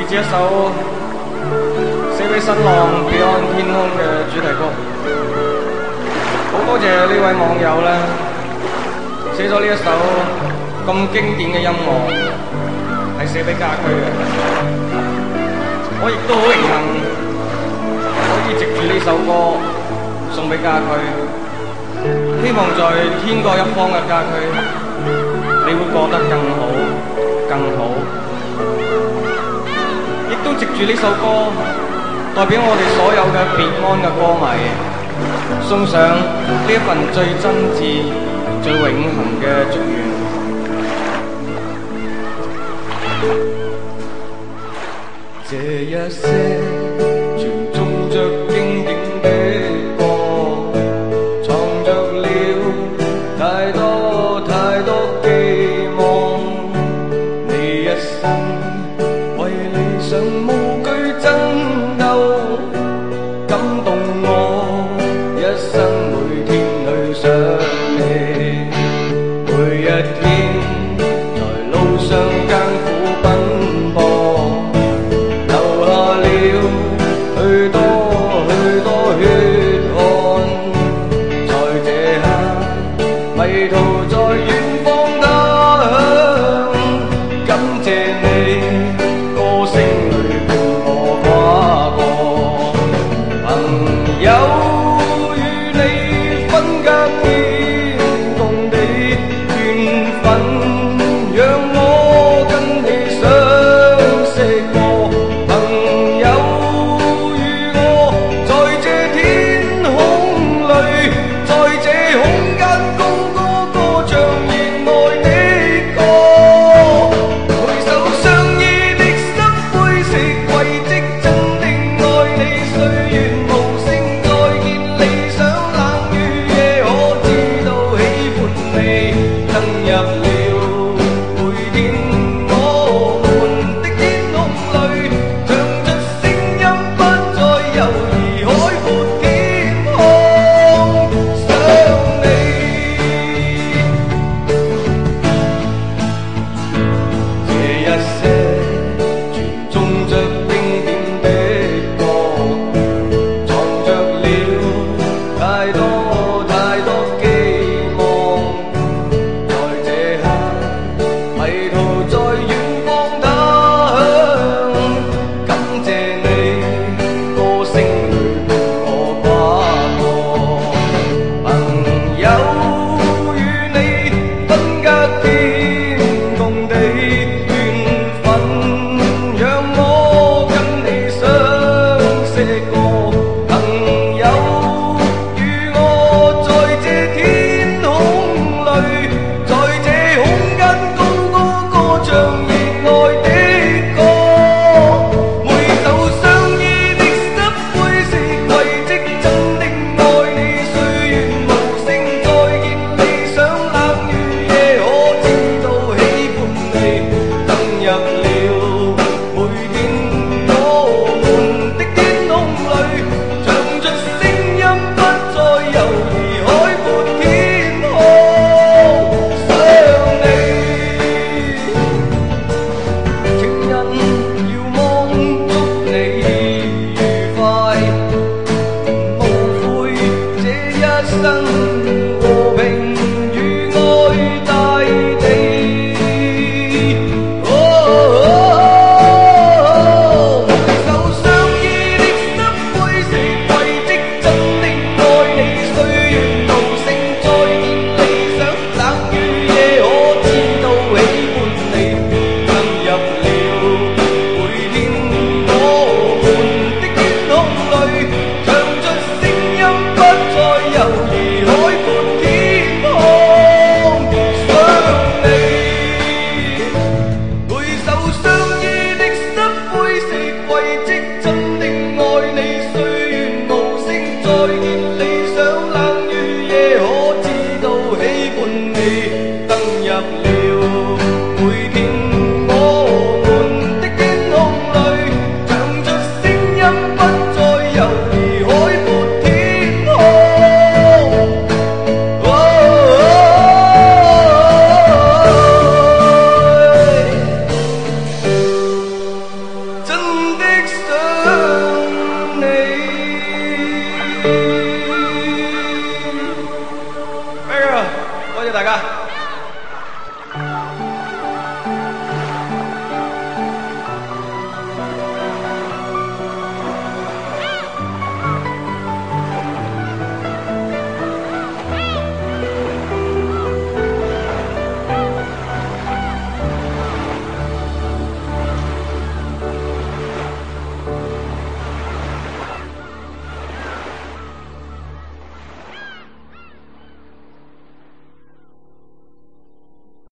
自一首寫俾新浪《彼岸天空》嘅主題曲。好多謝呢位網友咧，寫咗呢一首咁經典嘅音樂，係寫俾家駒嘅。我亦都好榮幸可以藉住呢首歌送俾家駒，希望在天各一方嘅家駒，你會過得更好，更好。亦都藉住呢首歌，代表我哋所有嘅別安嘅歌迷，送上呢一份最真摯、最永恆嘅祝願。這一些傳頌着經典的歌，藏着了太多太多寄望。你一生為理想無懼爭鬥，感動我一生每天去想你，每一天在路上艱苦奔波。許多許多血汗，在這刻迷途在遠方他鄉，感謝你歌聲裏伴我跨過。朋友與你分隔天共地緣分，讓我跟你相識過。朋友在這空間高高高家。